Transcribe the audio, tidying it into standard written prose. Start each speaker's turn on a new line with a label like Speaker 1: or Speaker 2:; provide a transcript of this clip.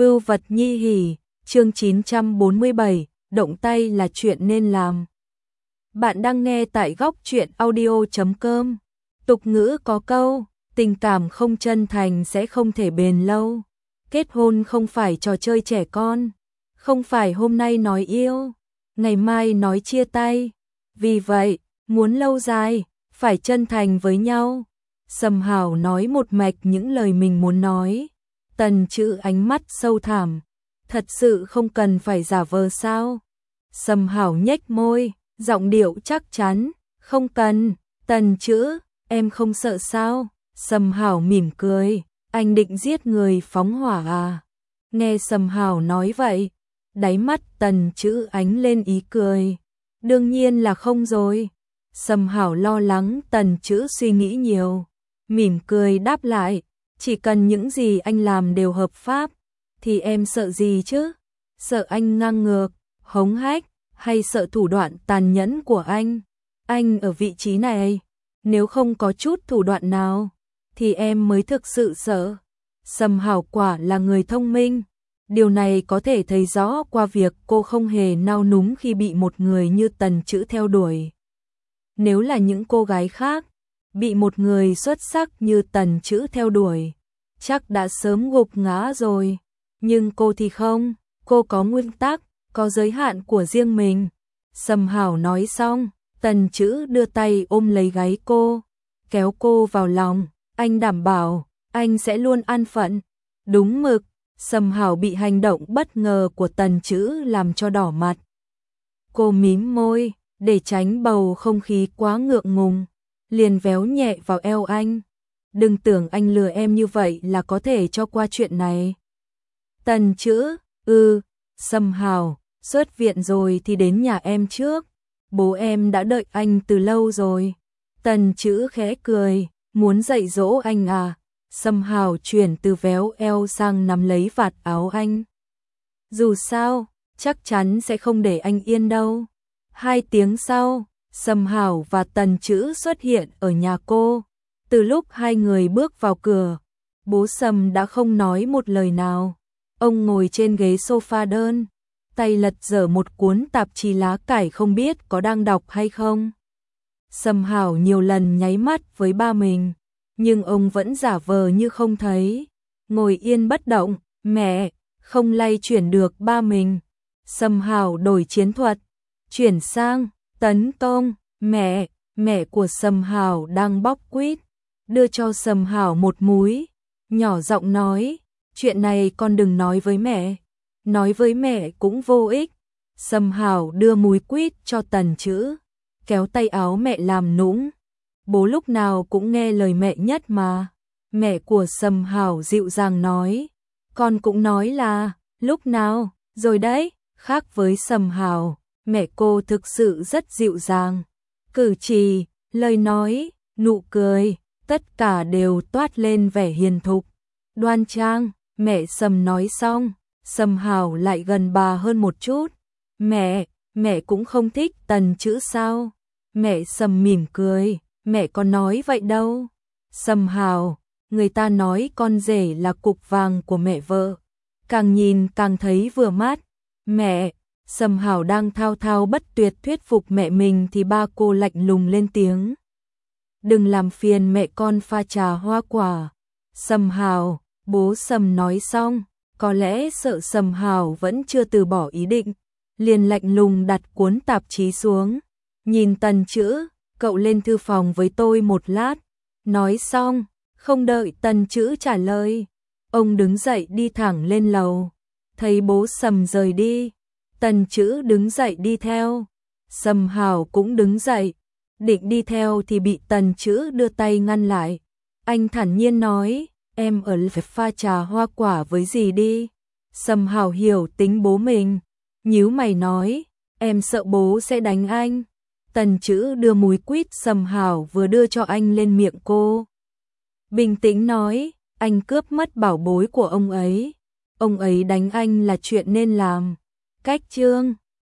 Speaker 1: Vưu vật nhi hỉ, chương 947, động tay là chuyện nên làm. Bạn đang nghe tại góc truyện audio.com. Tục ngữ có câu, tình cảm không chân thành sẽ không thể bền lâu. Kết hôn không phải trò chơi trẻ con, không phải hôm nay nói yêu, ngày mai nói chia tay. Vì vậy, muốn lâu dài, phải chân thành với nhau. Sầm Hảo nói một mạch những lời mình muốn nói. Tần Chữ ánh mắt sâu thẳm, thật sự không cần phải giả vờ sao? Sầm Hảo nhếch môi, giọng điệu chắc chắn, không cần. Tần Chữ, em không sợ sao? Sầm Hảo mỉm cười, anh định giết người phóng hỏa à? Nghe Sầm Hảo nói vậy, đáy mắt Tần Chữ ánh lên ý cười. Đương nhiên là không rồi. Sầm Hảo lo lắng Tần Chữ suy nghĩ nhiều, mỉm cười đáp lại, chỉ cần những gì anh làm đều hợp pháp, thì em sợ gì chứ? Sợ anh ngang ngược, hống hách, hay sợ thủ đoạn tàn nhẫn của anh? Anh ở vị trí này, nếu không có chút thủ đoạn nào, thì em mới thực sự sợ. Sầm Hảo quả là người thông minh, điều này có thể thấy rõ qua việc cô không hề nao núng khi bị một người như Tần Chữ theo đuổi. Nếu là những cô gái khác, bị một người xuất sắc như Tần Chữ theo đuổi, chắc đã sớm gục ngã rồi. Nhưng cô thì không, cô có nguyên tắc, có giới hạn của riêng mình. Sầm Hảo nói xong, Tần Chữ đưa tay ôm lấy gáy cô, kéo cô vào lòng, anh đảm bảo, anh sẽ luôn an phận. Đúng mực. Sầm Hảo bị hành động bất ngờ của Tần Chữ làm cho đỏ mặt. Cô mím môi, để tránh bầu không khí quá ngượng ngùng, liền véo nhẹ vào eo anh. Đừng tưởng anh lừa em như vậy là có thể cho qua chuyện này. Tần Chữ, Sầm Hảo, xuất viện rồi thì đến nhà em trước. Bố em đã đợi anh từ lâu rồi. Tần Chữ khẽ cười, muốn dạy dỗ anh à? Sầm Hảo chuyển từ véo eo sang nắm lấy vạt áo anh. Dù sao, chắc chắn sẽ không để anh yên đâu. 2 tiếng sau, Sầm Hảo và Tần Chữ xuất hiện ở nhà cô. Từ lúc hai người bước vào cửa, bố Sầm đã không nói một lời nào. Ông ngồi trên ghế sofa đơn, tay lật dở một cuốn tạp chí lá cải không biết có đang đọc hay không. Sầm Hảo nhiều lần nháy mắt với ba mình, nhưng ông vẫn giả vờ như không thấy, ngồi yên bất động. Mẹ, không lay chuyển được ba mình. Sầm Hảo đổi chiến thuật, chuyển sang tấn công. Mẹ của Sầm Hảo đang bóc quýt, đưa cho Sầm Hảo một múi, nhỏ giọng nói, chuyện này con đừng nói với mẹ, nói với mẹ cũng vô ích. Sầm Hảo đưa múi quýt cho Tần Chữ, kéo tay áo mẹ làm nũng. Bố lúc nào cũng nghe lời mẹ nhất mà. Mẹ của Sầm Hảo dịu dàng nói, con cũng nói là, lúc nào, rồi đấy. Khác với Sầm Hảo, mẹ cô thực sự rất dịu dàng. Cử chỉ, lời nói, nụ cười, tất cả đều toát lên vẻ hiền thục, đoan trang. Mẹ Sầm nói xong, Sầm Hảo lại gần bà hơn một chút. Mẹ cũng không thích Tần Chữ sao? Mẹ Sầm mỉm cười, mẹ có nói vậy đâu. Sầm Hảo, người ta nói con rể là cục vàng của mẹ vợ, càng nhìn càng thấy vừa mắt. Mẹ, Sầm Hảo đang thao thao bất tuyệt thuyết phục mẹ mình thì ba cô lạnh lùng lên tiếng. Đừng làm phiền mẹ con pha trà hoa quả. Sầm Hảo, bố Sầm nói xong, có lẽ sợ Sầm Hảo vẫn chưa từ bỏ ý định, liền lạnh lùng đặt cuốn tạp chí xuống. Nhìn Tần Chữ, cậu lên thư phòng với tôi một lát. Nói xong, không đợi Tần Chữ trả lời, ông đứng dậy đi thẳng lên lầu. Thấy bố Sầm rời đi, Tần Chữ đứng dậy đi theo. Sầm Hảo cũng đứng dậy, định đi theo thì bị Tần Chữ đưa tay ngăn lại. Anh thản nhiên nói, em ở phải pha trà hoa quả với dì đi. Sầm Hảo hiểu tính bố mình, nhíu mày nói, em sợ bố sẽ đánh anh. Tần Chữ đưa múi quýt Sầm Hảo vừa đưa cho anh lên miệng cô. Bình tĩnh nói, anh cướp mất bảo bối của ông ấy đánh anh là chuyện nên làm. Cách chương